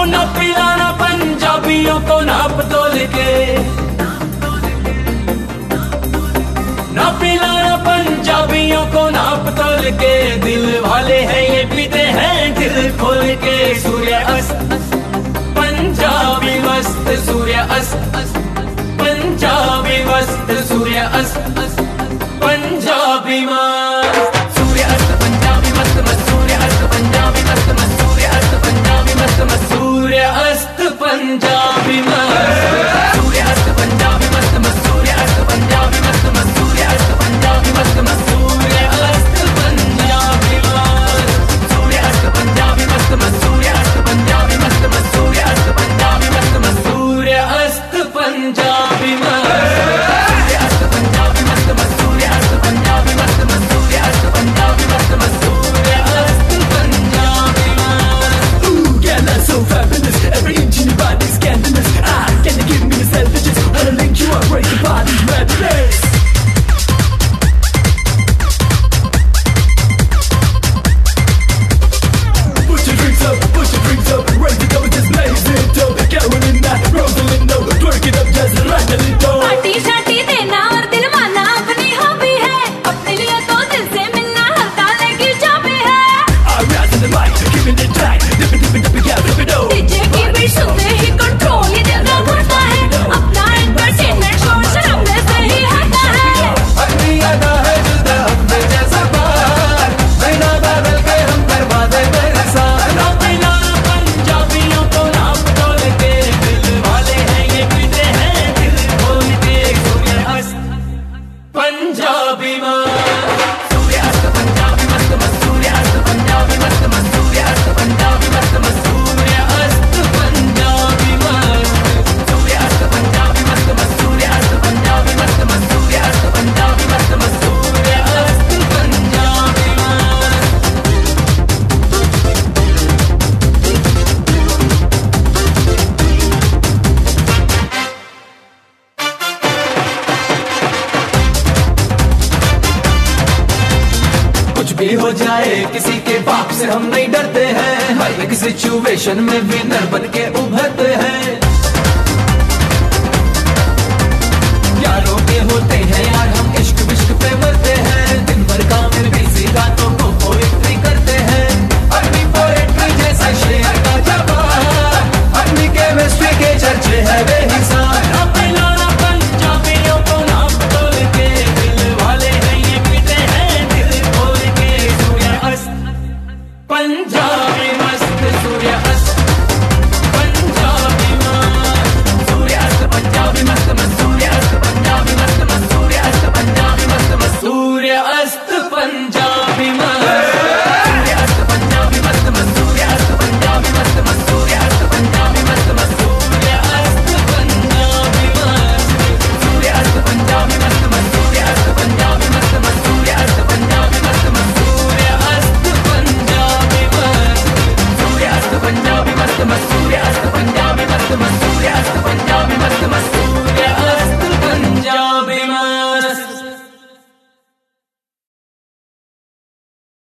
न पिलाना पंजाबियों को नाप तोल के, न पिलाना पंजाबियों को नाप तोल के। दिल वाले हैं ये पीते हैं दिल खोल के। सूर्य अस्त पंजाबी मस्त, सूर्य अस्त पंजाबी मस्त, सूर्य अस्त पंजाबी मस्त, सूर्य अस्त पंजाबी मस्त मस्त, सूर्य अस्त पंजाबी मस्त मस्त, सूर्य अस्त पंजाबी मस्त मस्त, सूर्य अस्त पंजाबी मस्त, सूर्य अस्त पंजाबी मस्त मस्त, सूर्य अस्त पंजाबी मस्त मस्त, सूर्य अस्त पंजाबी मस्त मस्त, सूर्य अस्त पंजाबी मस्त, सूर्य अस्त पंजाबी मस्त मस्त, सूर्य अस्त पंजाबी मस्त मस्त, सूर्य अस्त पंजाबी मस्त मस्त, सूर्य अस्त पंजाबी मस्त, सूर्य अस्त पंजाबी मस्त मस्त, सूर्य अस्त पंजाबी मस्त मस्त, सूर्य अस्त पंजाबी मस्त मस्त, सूर्य अस्त पंजाबी मस्त। Ooh, girl, that's so fabulous. Every inch in your body's scandalous. Can you give me the self-digits? Wanna link you up, break your body's madness. Put your drinks up, ready to go and just blaze it up. Carolina, Rosalinda, twerk it up, just rattle it up. Party shorty देना और दिल माना अपनी hobby है, अपने लिए तो दिल से मिलना हल्का लगी जाबी है। I rise to the mic, giving it tight, dip it, yeah, flip it over. DJ की बीट सुनते ही कंट्रोल ही दिल का बढ़ता है, अपना एंटरटेनमेंट शोर शराबे से ही आता है। अपनी अदा है जुदा हमसे जैसा पार, बिना बदल के हम करवा दे मेरे साथ। ना पिलाना पंजाबियों को नाप तोल के, दिल वाले हैं ये पीते हैं दिल खोल के। सूर्य अस्त पंजाबी मस्त, सूर्य अस्त पंजाबी मस्त मस्त, सूर्य अस्त पंजाबी मस्त मस्त, सूर्य अस्त पंजाबी मस्त मस्त, सूर्य अस्त पंजाबी मस्त, सूर्य अस्त पंजाबी मस्त मस्त, सूर्य अस्त पंजाबी मस्त मस्त, सूर्य अस्त पंजाबी मस्त मस्त, सूर्य अस्त पंजाबी मस्त। कुछ भी हो जाए किसी के बाप से हम नहीं डरते हैं, हर एक सिचुएशन में विनर बन के उभरते हैं। यारों के होते हैं यार